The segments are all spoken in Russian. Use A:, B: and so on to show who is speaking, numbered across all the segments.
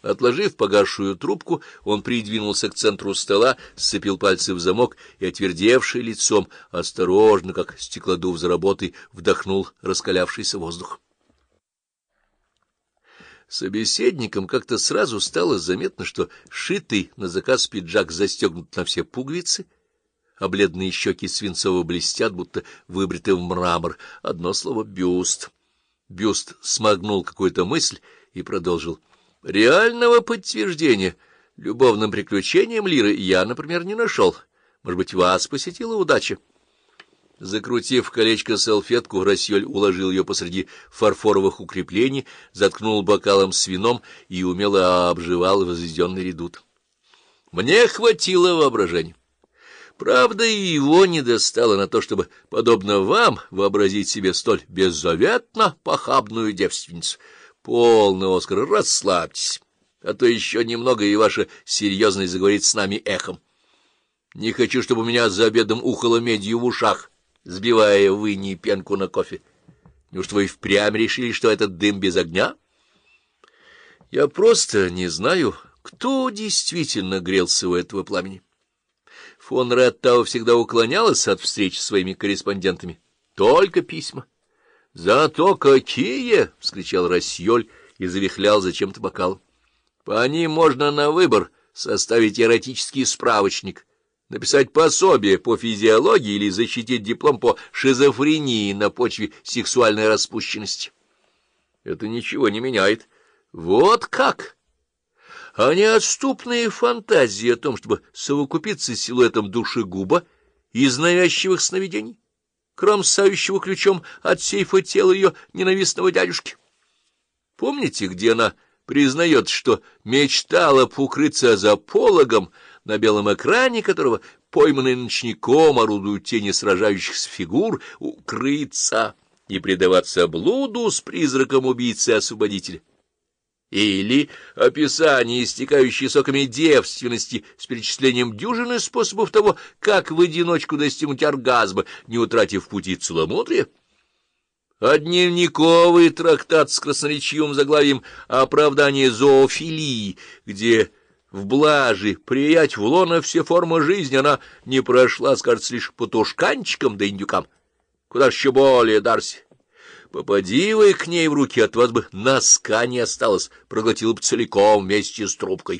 A: Отложив погасшую трубку, он придвинулся к центру стола, сцепил пальцы в замок и, отвердевший лицом, осторожно, как стеклодув за работой, вдохнул раскалявшийся воздух. Собеседникам как-то сразу стало заметно, что шитый на заказ пиджак застегнут на все пуговицы, а бледные щеки свинцово блестят, будто выбриты в мрамор. Одно слово — бюст. Бюст смагнул какую-то мысль и продолжил. Реального подтверждения любовным приключениям Лиры я, например, не нашел. Может быть, вас посетила удача? Закрутив в колечко салфетку, Рассьоль уложил ее посреди фарфоровых укреплений, заткнул бокалом с вином и умело обживал возведенный редут. Мне хватило воображения. Правда, и его не достало на то, чтобы, подобно вам, вообразить себе столь беззаветно похабную девственницу. Полно, Оскар, расслабьтесь, а то еще немного, и ваша серьезность заговорит с нами эхом. Не хочу, чтобы у меня за обедом ухало медью в ушах, сбивая в иней пенку на кофе. Неужто вы впрямь решили, что этот дым без огня? Я просто не знаю, кто действительно грелся у этого пламени. Фон Реттау всегда уклонялась от встреч с своими корреспондентами. Только письма. — Зато какие! — вскричал Рассьоль и завихлял зачем-то бокал. — По ним можно на выбор составить эротический справочник, написать пособие по физиологии или защитить диплом по шизофрении на почве сексуальной распущенности. Это ничего не меняет. Вот как! А неотступные фантазии о том, чтобы совокупиться с силуэтом душегуба из навязчивых сновидений, кромсающего ключом от сейфа тела ее ненавистного дядюшки. Помните, где она признает, что мечтала укрыться за пологом, на белом экране которого, пойманный ночником, орудуют тени сражающихся фигур, укрыться и предаваться блуду с призраком убийцы-освободителя? Или описание истекающей соками девственности с перечислением дюжины способов того, как в одиночку достигнуть оргазма, не утратив пути целомудрия? А дневниковый трактат с красноречивым заглавием «Оправдание зоофилии», где в блаже приять в лоно все формы жизни она не прошла, скажется, лишь по тушканчикам да индюкам. Куда ж еще более, Дарси? Попади вы к ней в руки, от вас бы носка не осталось, проглотила бы целиком вместе с трубкой.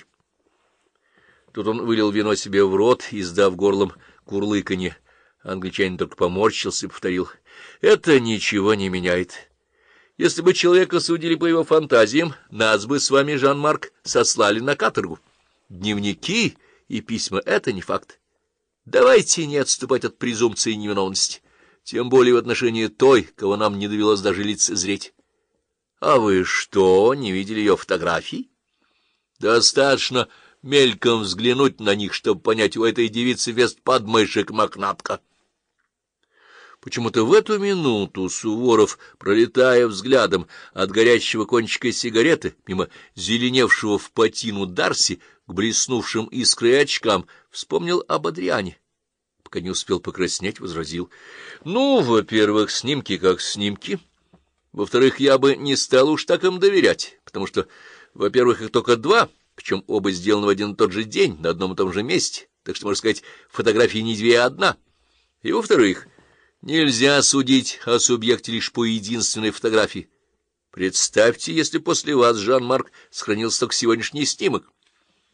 A: Тут он вылил вино себе в рот, издав горлом курлыканье. Англичанин только поморщился и повторил: — Это ничего не меняет. Если бы человека судили по его фантазиям, нас бы с вами, Жан-Марк, сослали на каторгу. Дневники и письма — это не факт. Давайте не отступать от презумпции невиновности. Тем более в отношении той, кого нам не довелось даже лицезреть. А вы что, не видели ее фотографий? Достаточно мельком взглянуть на них, чтобы понять, у этой девицы вес подмышек мохнатка. Почему-то в эту минуту Суворов, пролетая взглядом от горящего кончика сигареты мимо зеленевшего в патину Дарси к блеснувшим искрой очкам, вспомнил об Адриане. Пока не успел покраснеть, возразил: — Ну, во-первых, снимки как снимки. Во-вторых, я бы не стал уж так им доверять, потому что, во-первых, их только два, причем оба сделаны в один и тот же день, на одном и том же месте, так что, можно сказать, фотографии не две, а одна. И, во-вторых, нельзя судить о субъекте лишь по единственной фотографии. Представьте, если после вас, Жан-Марк, сохранился только сегодняшний снимок.